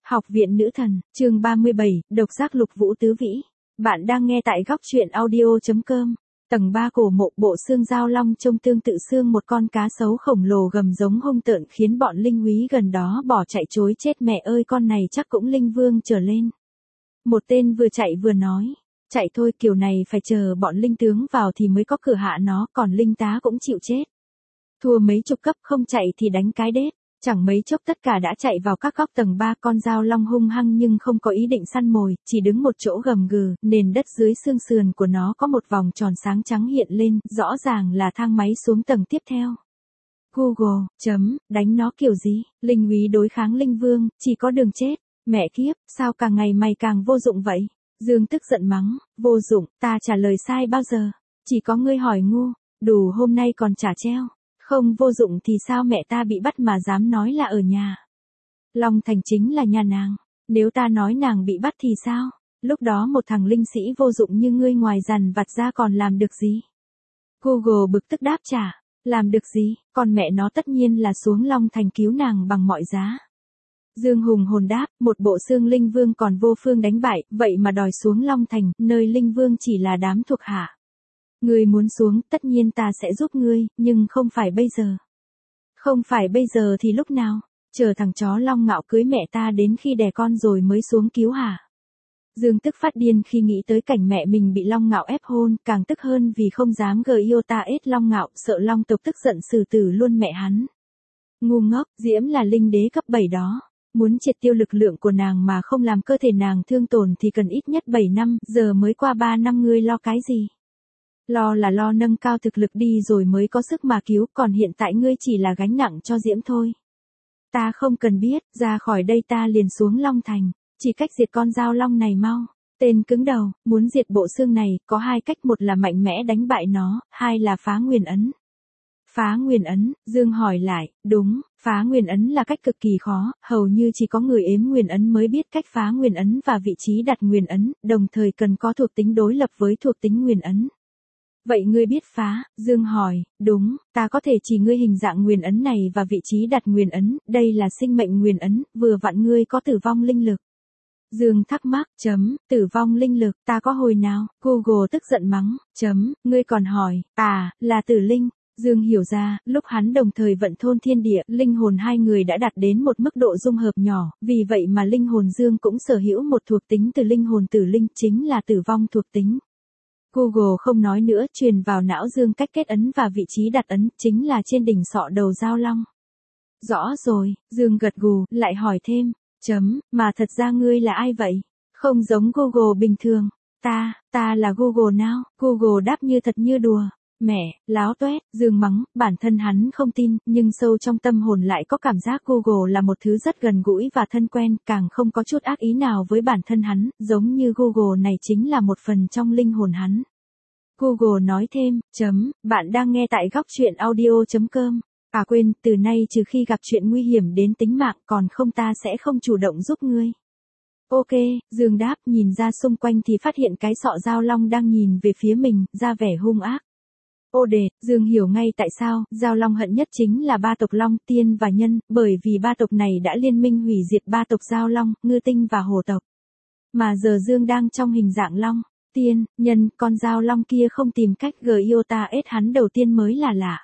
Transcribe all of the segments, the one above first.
Học viện nữ thần, chương 37, độc giác lục vũ tứ vĩ. Bạn đang nghe tại góc truyện audio.com. Tầng 3 cổ mộ, bộ xương giao long trông tương tự xương một con cá sấu khổng lồ gầm giống hung tợn khiến bọn linh úy gần đó bỏ chạy chối chết. Mẹ ơi, con này chắc cũng linh vương trở lên. Một tên vừa chạy vừa nói. Chạy thôi, kiểu này phải chờ bọn linh tướng vào thì mới có cửa hạ nó, còn linh tá cũng chịu chết. Thua mấy chục cấp, không chạy thì đánh cái đết. Chẳng mấy chốc tất cả đã chạy vào các góc tầng 3. Con dao long hung hăng nhưng không có ý định săn mồi, chỉ đứng một chỗ gầm gừ. Nền đất dưới xương sườn của nó có một vòng tròn sáng trắng hiện lên, rõ ràng là thang máy xuống tầng tiếp theo. Google, đánh nó kiểu gì? Linh úy đối kháng linh vương, chỉ có đường chết. Mẹ kiếp, sao càng ngày mày càng vô dụng vậy? Dương tức giận mắng. Vô dụng, ta trả lời sai bao giờ? Chỉ có ngươi hỏi ngu, đủ hôm nay còn trả treo. Không vô dụng thì sao mẹ ta bị bắt mà dám nói là ở nhà? Long Thành chính là nhà nàng. Nếu ta nói nàng bị bắt thì sao? Lúc đó một thằng linh sĩ vô dụng như ngươi ngoài dằn vặt ra còn làm được gì? Google bực tức đáp trả. Làm được gì? Còn mẹ nó tất nhiên là xuống Long Thành cứu nàng bằng mọi giá. Dương hùng hồn đáp, một bộ xương linh vương còn vô phương đánh bại, vậy mà đòi xuống Long Thành, nơi linh vương chỉ là đám thuộc hạ. Ngươi muốn xuống, tất nhiên ta sẽ giúp ngươi, nhưng không phải bây giờ. Không phải bây giờ thì lúc nào? Chờ thằng chó Long Ngạo cưới mẹ ta đến khi đẻ con rồi mới xuống cứu hả? Dương tức phát điên khi nghĩ tới cảnh mẹ mình bị Long Ngạo ép hôn, càng tức hơn vì không dám gờ yêu ta ết Long Ngạo, sợ Long tộc tức giận xử tử luôn mẹ hắn. Ngu ngốc, Diễm là linh đế cấp 7 đó. Muốn triệt tiêu lực lượng của nàng mà không làm cơ thể nàng thương tổn thì cần ít nhất 7 năm, giờ mới qua 3 năm ngươi lo cái gì? Lo là lo nâng cao thực lực đi rồi mới có sức mà cứu, còn hiện tại ngươi chỉ là gánh nặng cho Diễm thôi. Ta không cần biết, ra khỏi đây ta liền xuống Long Thành, chỉ cách diệt con dao long này mau. Tên cứng đầu, muốn diệt bộ xương này, có hai cách, một là mạnh mẽ đánh bại nó, hai là phá nguyên ấn. Phá nguyên ấn, Dương hỏi lại, đúng, phá nguyên ấn là cách cực kỳ khó, hầu như chỉ có người ếm nguyên ấn mới biết cách phá nguyên ấn và vị trí đặt nguyên ấn, đồng thời cần có thuộc tính đối lập với thuộc tính nguyên ấn. Vậy ngươi biết phá? Dương hỏi, đúng, ta có thể chỉ ngươi hình dạng nguyên ấn này và vị trí đặt nguyên ấn, đây là sinh mệnh nguyên ấn, vừa vặn ngươi có tử vong linh lực. Dương thắc mắc, tử vong linh lực, ta có hồi nào? Google tức giận mắng, ngươi còn hỏi, là tử linh. Dương hiểu ra, lúc hắn đồng thời vận thôn thiên địa, linh hồn hai người đã đạt đến một mức độ dung hợp nhỏ, vì vậy mà linh hồn Dương cũng sở hữu một thuộc tính từ linh hồn tử linh, chính là tử vong thuộc tính. Google không nói nữa, truyền vào não Dương cách kết ấn và vị trí đặt ấn, chính là trên đỉnh sọ đầu dao long. Rõ rồi, Dương gật gù, lại hỏi thêm, mà thật ra ngươi là ai vậy? Không giống Google bình thường. Ta là Google nào? Google đáp như thật như đùa. Mẹ, láo toét, Dương mắng, bản thân hắn không tin, nhưng sâu trong tâm hồn lại có cảm giác Google là một thứ rất gần gũi và thân quen, càng không có chút ác ý nào với bản thân hắn, giống như Google này chính là một phần trong linh hồn hắn. Google nói thêm, bạn đang nghe tại góc truyện audio.com. Quên, từ nay trừ khi gặp chuyện nguy hiểm đến tính mạng, còn không ta sẽ không chủ động giúp ngươi. Ok, Dương đáp, nhìn ra xung quanh thì phát hiện cái sọ dao long đang nhìn về phía mình, ra vẻ hung ác. Ô đệt, Dương hiểu ngay tại sao, dao long hận nhất chính là ba tộc Long, Tiên và Nhân, bởi vì ba tộc này đã liên minh hủy diệt ba tộc dao long, Ngư Tinh và Hồ tộc. Mà giờ Dương đang trong hình dạng Long, Tiên, Nhân, con dao long kia không tìm cách yêu ta ết hắn đầu tiên mới là lạ.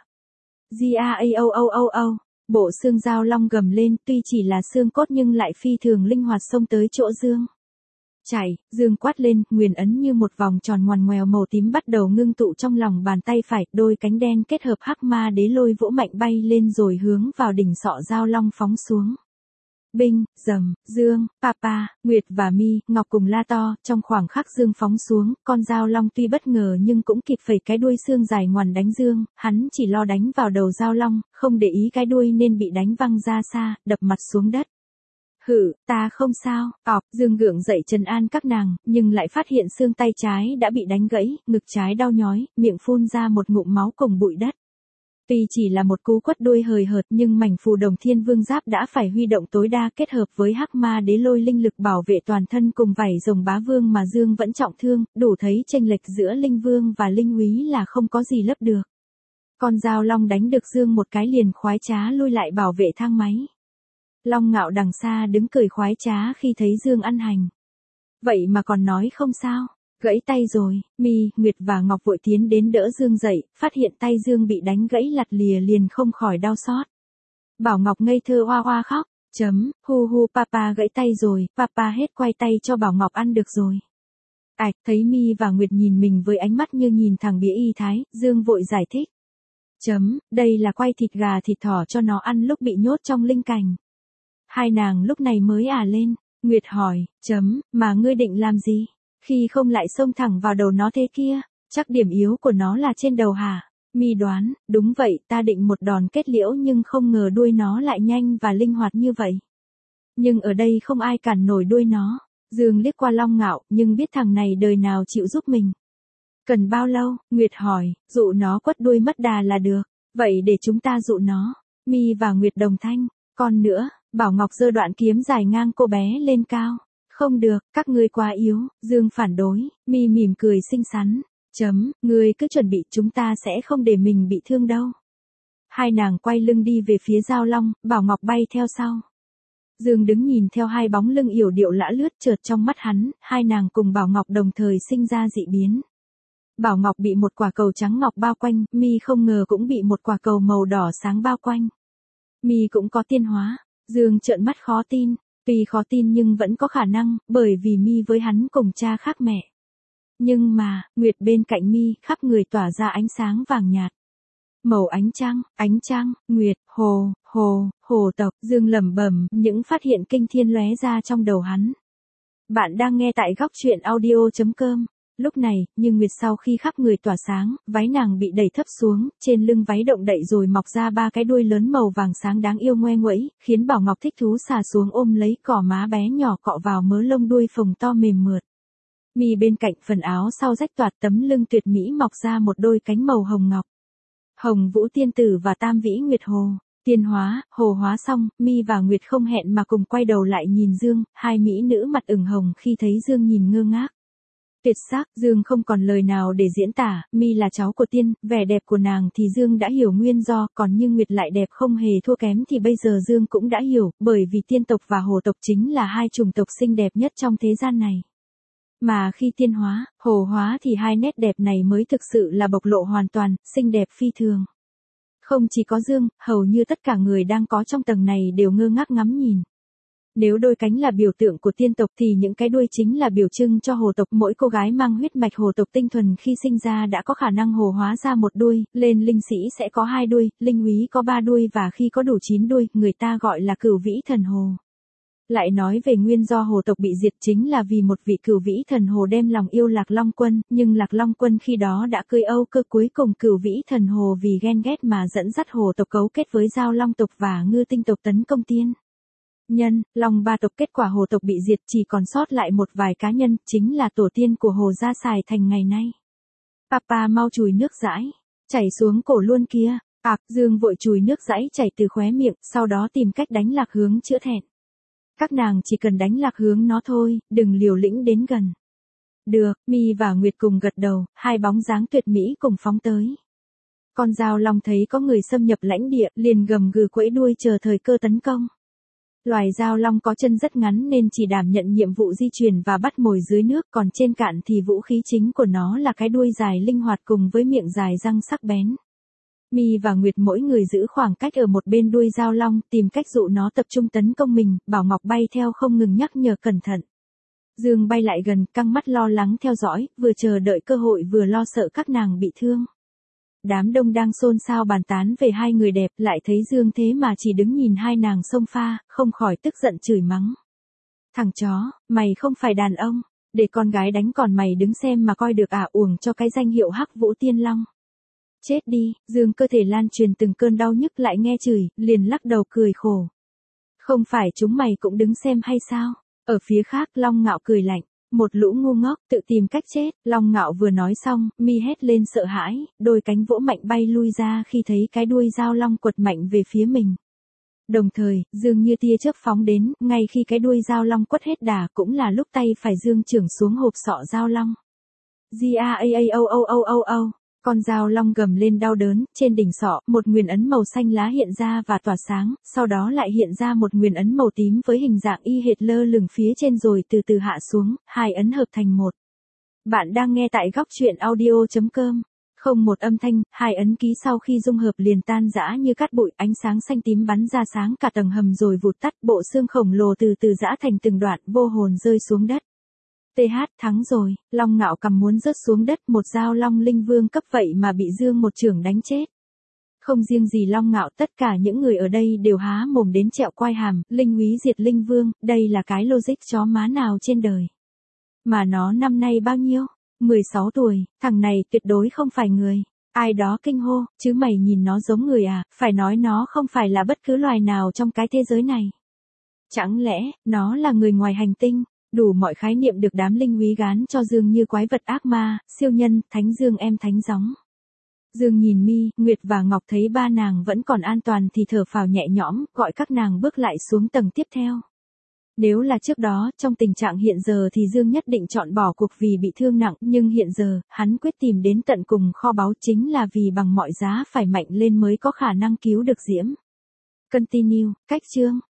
Gaao, bộ xương dao long gầm lên, tuy chỉ là xương cốt nhưng lại phi thường linh hoạt xông tới chỗ Dương. Chạy, Dương quát lên, nguyên ấn như một vòng tròn ngoằn ngoèo màu tím bắt đầu ngưng tụ trong lòng bàn tay phải, đôi cánh đen kết hợp hắc ma đế lôi vỗ mạnh bay lên rồi hướng vào đỉnh sọ dao long phóng xuống. Binh, Dương, Papa, Nguyệt và Mi, Ngọc cùng la to, trong khoảng khắc Dương phóng xuống, con dao long tuy bất ngờ nhưng cũng kịp phẩy cái đuôi xương dài ngoằn đánh Dương, hắn chỉ lo đánh vào đầu dao long, không để ý cái đuôi nên bị đánh văng ra xa, đập mặt xuống đất. Ta không sao, Dương gượng dậy trấn an các nàng, nhưng lại phát hiện xương tay trái đã bị đánh gãy, ngực trái đau nhói, miệng phun ra một ngụm máu cùng bụi đất. Tuy chỉ là một cú quất đuôi hời hợt nhưng mảnh phù đồng thiên vương giáp đã phải huy động tối đa kết hợp với hắc ma đế lôi linh lực bảo vệ toàn thân cùng vảy rồng bá vương mà Dương vẫn trọng thương, đủ thấy chênh lệch giữa linh vương và linh úy là không có gì lấp được. Con dao long đánh được Dương một cái liền khoái trá lui lại bảo vệ thang máy. Long Ngạo đằng xa đứng cười khoái trá khi thấy Dương ăn hành. Vậy mà còn nói không sao, gãy tay rồi. Mi, Nguyệt và Ngọc vội tiến đến đỡ Dương dậy, phát hiện tay Dương bị đánh gãy lặt lìa liền không khỏi đau xót. Bảo Ngọc ngây thơ oa oa khóc, hu hu papa gãy tay rồi, papa hết quay tay cho Bảo Ngọc ăn được rồi. Thấy Mi và Nguyệt nhìn mình với ánh mắt như nhìn thằng bía y thái, Dương vội giải thích. Đây là quay thịt gà thịt thỏ cho nó ăn lúc bị nhốt trong linh cảnh. Hai nàng lúc này mới lên. Nguyệt hỏi, mà ngươi định làm gì? Khi không lại xông thẳng vào đầu nó thế kia, chắc điểm yếu của nó là trên đầu hả? Mi đoán, đúng vậy, ta định một đòn kết liễu nhưng không ngờ đuôi nó lại nhanh và linh hoạt như vậy. Nhưng ở đây không ai cản nổi đuôi nó. Dương liếc qua Long Ngạo, nhưng biết thằng này đời nào chịu giúp mình. Cần bao lâu? Nguyệt hỏi, dụ nó quất đuôi mất đà là được. Vậy để chúng ta dụ nó. Mi và Nguyệt đồng thanh. Còn nữa, Bảo Ngọc giơ đoạn kiếm dài ngang cô bé lên cao. Không được, các ngươi quá yếu. Dương phản đối. Mi mỉm cười xinh xắn. Ngươi cứ chuẩn bị, chúng ta sẽ không để mình bị thương đâu. Hai nàng quay lưng đi về phía Giao Long, Bảo Ngọc bay theo sau. Dương đứng nhìn theo hai bóng lưng yểu điệu lả lướt, chợt trong mắt hắn, hai nàng cùng Bảo Ngọc đồng thời sinh ra dị biến. Bảo Ngọc bị một quả cầu trắng ngọc bao quanh, Mi không ngờ cũng bị một quả cầu màu đỏ sáng bao quanh. Mi cũng có tiên hóa. Dương trợn mắt khó tin. Tuy khó tin nhưng vẫn có khả năng, bởi vì Mi với hắn cùng cha khác mẹ. Nhưng mà, Nguyệt bên cạnh Mi, khắp người tỏa ra ánh sáng vàng nhạt. Màu ánh trăng, Nguyệt, hồ tộc, Dương lẩm bẩm, những phát hiện kinh thiên lóe ra trong đầu hắn. Bạn đang nghe tại góc truyện audio.com. Lúc này, như Nguyệt sau khi khắp người tỏa sáng, váy nàng bị đẩy thấp xuống, trên lưng váy động đậy rồi mọc ra ba cái đuôi lớn màu vàng sáng đáng yêu ngoe nguẩy, khiến Bảo Ngọc thích thú xà xuống ôm lấy cỏ má bé nhỏ cọ vào mớ lông đuôi phồng to mềm mượt. Mi bên cạnh phần áo sau rách toạc, tấm lưng tuyệt mỹ mọc ra một đôi cánh màu hồng ngọc. Hồng Vũ Tiên Tử và Tam Vĩ Nguyệt Hồ. Tiên hóa, hồ hóa xong, Mi và Nguyệt không hẹn mà cùng quay đầu lại nhìn Dương, hai mỹ nữ mặt ửng hồng khi thấy Dương nhìn ngơ ngác. Tuyệt sắc, Dương không còn lời nào để diễn tả, Mi là cháu của tiên, vẻ đẹp của nàng thì Dương đã hiểu nguyên do, còn như Nguyệt lại đẹp không hề thua kém thì bây giờ Dương cũng đã hiểu, bởi vì tiên tộc và hồ tộc chính là hai chủng tộc xinh đẹp nhất trong thế gian này. Mà khi tiên hóa, hồ hóa thì hai nét đẹp này mới thực sự là bộc lộ hoàn toàn, xinh đẹp phi thường. Không chỉ có Dương, hầu như tất cả người đang có trong tầng này đều ngơ ngác ngắm nhìn. Nếu đôi cánh là biểu tượng của tiên tộc thì những cái đuôi chính là biểu trưng cho hồ tộc. Mỗi cô gái mang huyết mạch hồ tộc tinh thuần khi sinh ra đã có khả năng hồ hóa ra một đuôi, lên linh sĩ sẽ có 2 đuôi, linh úy có 3 đuôi và khi có đủ 9 đuôi, người ta gọi là cửu vĩ thần hồ. Lại nói về nguyên do hồ tộc bị diệt chính là vì một vị cửu vĩ thần hồ đem lòng yêu Lạc Long Quân, nhưng Lạc Long Quân khi đó đã cưới Âu Cơ, cuối cùng cửu vĩ thần hồ vì ghen ghét mà dẫn dắt hồ tộc cấu kết với Giao Long tộc và Ngư Tinh tộc tấn công tiên nhân, Long Ba tộc. Kết quả hồ tộc bị diệt, chỉ còn sót lại một vài cá nhân, chính là tổ tiên của Hồ Gia Sài Thành ngày nay. Papa mau chùi nước dãi, chảy xuống cổ luôn kia. Dương vội chùi nước dãi chảy từ khóe miệng, sau đó tìm cách đánh Lạc Hướng chữa thẹn. Các nàng chỉ cần đánh Lạc Hướng nó thôi, đừng liều lĩnh đến gần. Được, Mi và Nguyệt cùng gật đầu, hai bóng dáng tuyệt mỹ cùng phóng tới. Con Giao Long thấy có người xâm nhập lãnh địa, liền gầm gừ quẫy đuôi chờ thời cơ tấn công. Loài Giao Long có chân rất ngắn nên chỉ đảm nhận nhiệm vụ di chuyển và bắt mồi dưới nước, còn trên cạn thì vũ khí chính của nó là cái đuôi dài linh hoạt cùng với miệng dài răng sắc bén. Mi và Nguyệt mỗi người giữ khoảng cách ở một bên đuôi Giao Long, tìm cách dụ nó tập trung tấn công mình. Bảo Ngọc bay theo không ngừng nhắc nhở cẩn thận. Dương bay lại gần, căng mắt lo lắng theo dõi, vừa chờ đợi cơ hội vừa lo sợ các nàng bị thương. Đám đông đang xôn xao bàn tán về hai người đẹp, lại thấy Dương thế mà chỉ đứng nhìn hai nàng xông pha, không khỏi tức giận chửi mắng. Thằng chó, mày không phải đàn ông, để con gái đánh còn mày đứng xem mà coi được uổng cho cái danh hiệu Hắc Vũ Tiên Long. Chết đi, Dương cơ thể lan truyền từng cơn đau nhức lại nghe chửi, liền lắc đầu cười khổ. Không phải chúng mày cũng đứng xem hay sao? Ở phía khác Long Ngạo cười lạnh. Một lũ ngu ngốc, tự tìm cách chết. Long Ngạo vừa nói xong, Mi hét lên sợ hãi, đôi cánh vỗ mạnh bay lui ra khi thấy cái đuôi Giao Long quật mạnh về phía mình. Đồng thời, Dương như tia chớp phóng đến, ngay khi cái đuôi Giao Long quất hết đà cũng là lúc tay phải Dương chưởng xuống hộp sọ Giao Long. Con dao long gầm lên đau đớn, trên đỉnh sọ, một nguyền ấn màu xanh lá hiện ra và tỏa sáng, sau đó lại hiện ra một nguyền ấn màu tím với hình dạng y hệt lơ lửng phía trên rồi từ từ hạ xuống, hai ấn hợp thành một. Bạn đang nghe tại góc truyện audio.com. Không một âm thanh, hai ấn ký sau khi dung hợp liền tan rã như cát bụi, ánh sáng xanh tím bắn ra sáng cả tầng hầm rồi vụt tắt, bộ xương khổng lồ từ từ rã thành từng đoạn, vô hồn rơi xuống đất. TH thắng rồi, Long Ngạo cầm muốn rớt xuống đất, một dao long linh vương cấp vậy mà bị Dương một chưởng đánh chết. Không riêng gì Long Ngạo, tất cả những người ở đây đều há mồm đến trẹo quai hàm, linh úy diệt linh vương, đây là cái logic chó má nào trên đời. Mà nó năm nay bao nhiêu? 16 tuổi, thằng này tuyệt đối không phải người. Ai đó kinh hô, chứ mày nhìn nó giống người à, phải nói nó không phải là bất cứ loài nào trong cái thế giới này. Chẳng lẽ, nó là người ngoài hành tinh? Đủ mọi khái niệm được đám linh úy gán cho Dương như quái vật ác ma, siêu nhân, thánh Dương em thánh gióng. Dương nhìn Mi, Nguyệt và Ngọc thấy ba nàng vẫn còn an toàn thì thở phào nhẹ nhõm, gọi các nàng bước lại xuống tầng tiếp theo. Nếu là trước đó, trong tình trạng hiện giờ thì Dương nhất định chọn bỏ cuộc vì bị thương nặng, nhưng hiện giờ, hắn quyết tìm đến tận cùng kho báu chính là vì bằng mọi giá phải mạnh lên mới có khả năng cứu được Diễm. Continue, cách chương.